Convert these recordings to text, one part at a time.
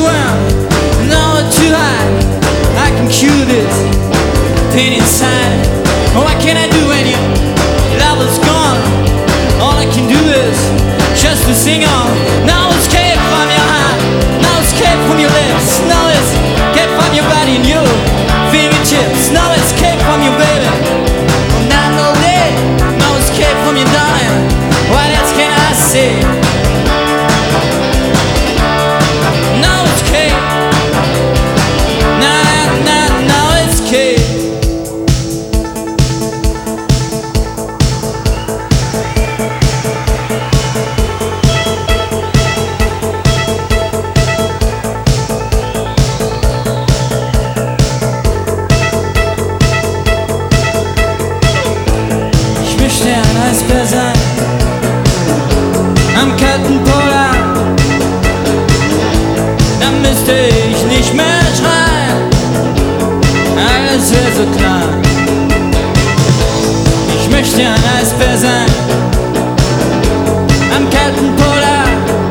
ground, no too high. I can cure this pain inside. What can I do when your love is gone? All I can do is just to sing on. Now escape from your heart, now escape from your lips, now escape from your body and your fingertips, now escape from your baby. Not no day, now escape from your darling. What else can I say? Now escape, now escape. Am kalten Polar, da müsste ich nicht mehr schreien, alles wäre so klar. Ich möchte ein Eisbär sein, am kalten Polar,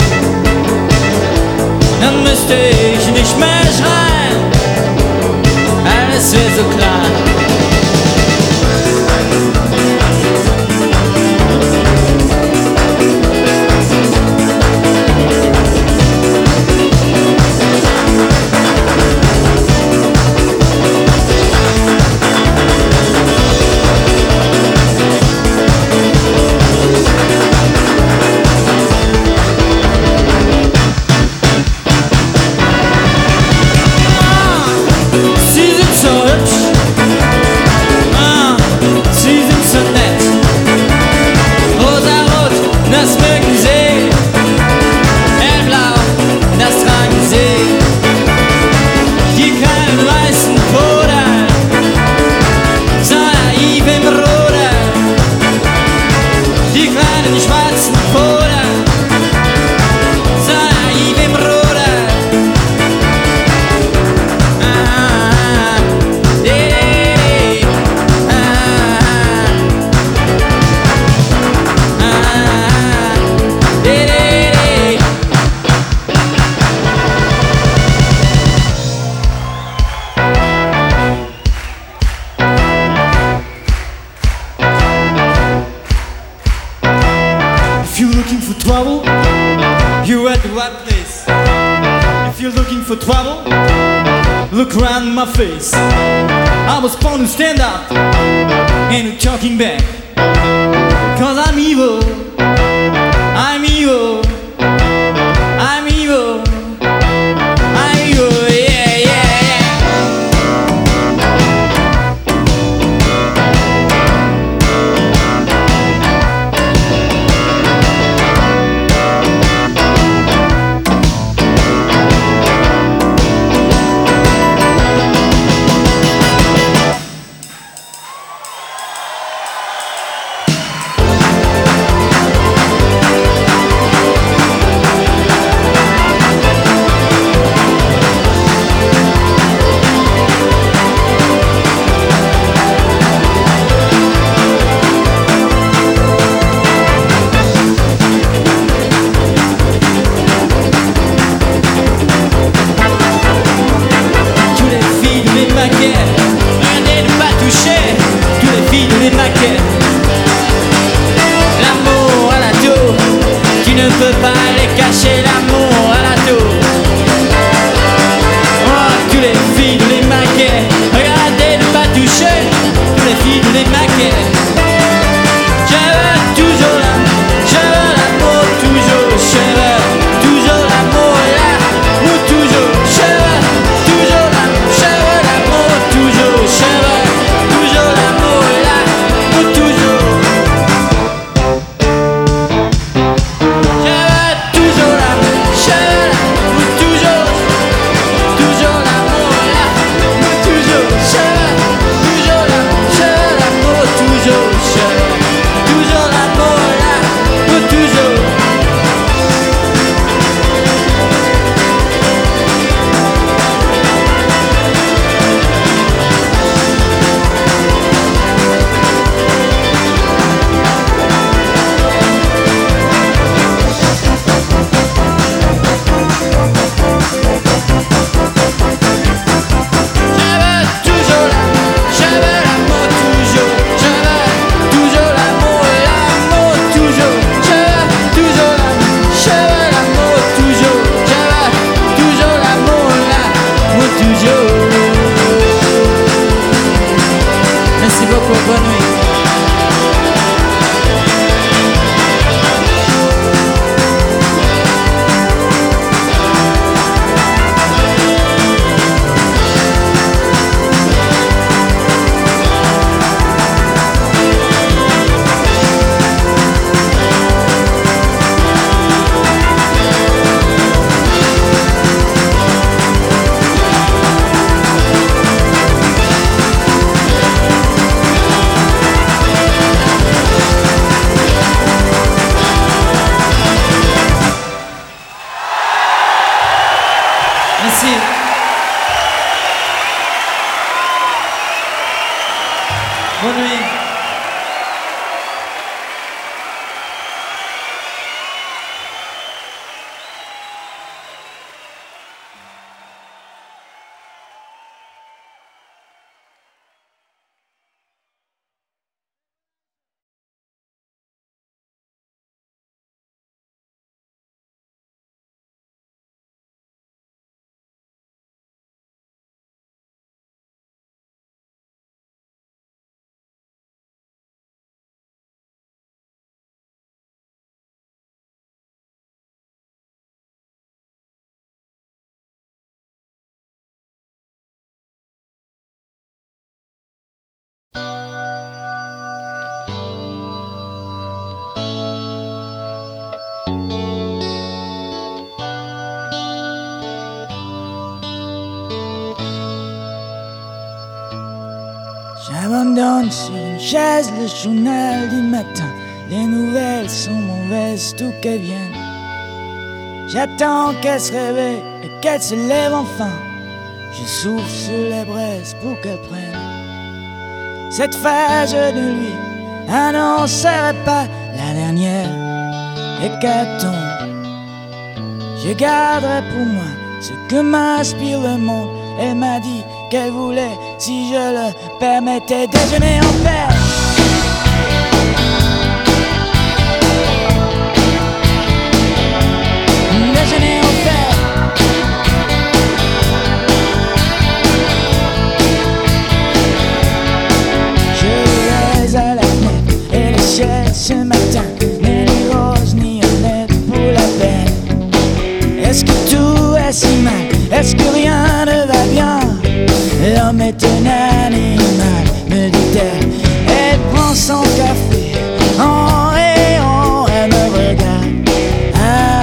da müsste ich nicht mehr schreien, alles wäre so klar. You're at the right place. If you're looking for trouble, look around my face. I was born to stand up and talking back. Cause I'm evil, I'm evil, I'm evil, I'm evil, yeah, yeah, yeah. Merci. Bonne nuit. J'abandonne sur une chaise le journal du matin. Les nouvelles sont mauvaises, tout qu'elles viennent. J'attends qu'elle se réveille et qu'elle se lève enfin. Je souffle sur les braises pour qu'elle prenne cette phase de nuit. Ah non, ça serait pas la dernière hécatombe. Je garderai pour moi ce que m'inspire le monde. Elle m'a dit qu'elle voulait, si je le permettais, déjeuner en paix. Déjeuner en paix. Je vais à la fenêtre et le ciel ce matin n'est ni rose ni honnête pour la peine. Est-ce que tout est si mal? Est-ce que rien ne va bien? L'homme est un animal, me dit-elle. Elle prend son café en rayon, elle me regarde à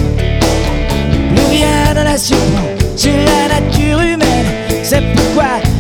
peine. Plus rien ne la surprend sur la nature humaine. C'est pourquoi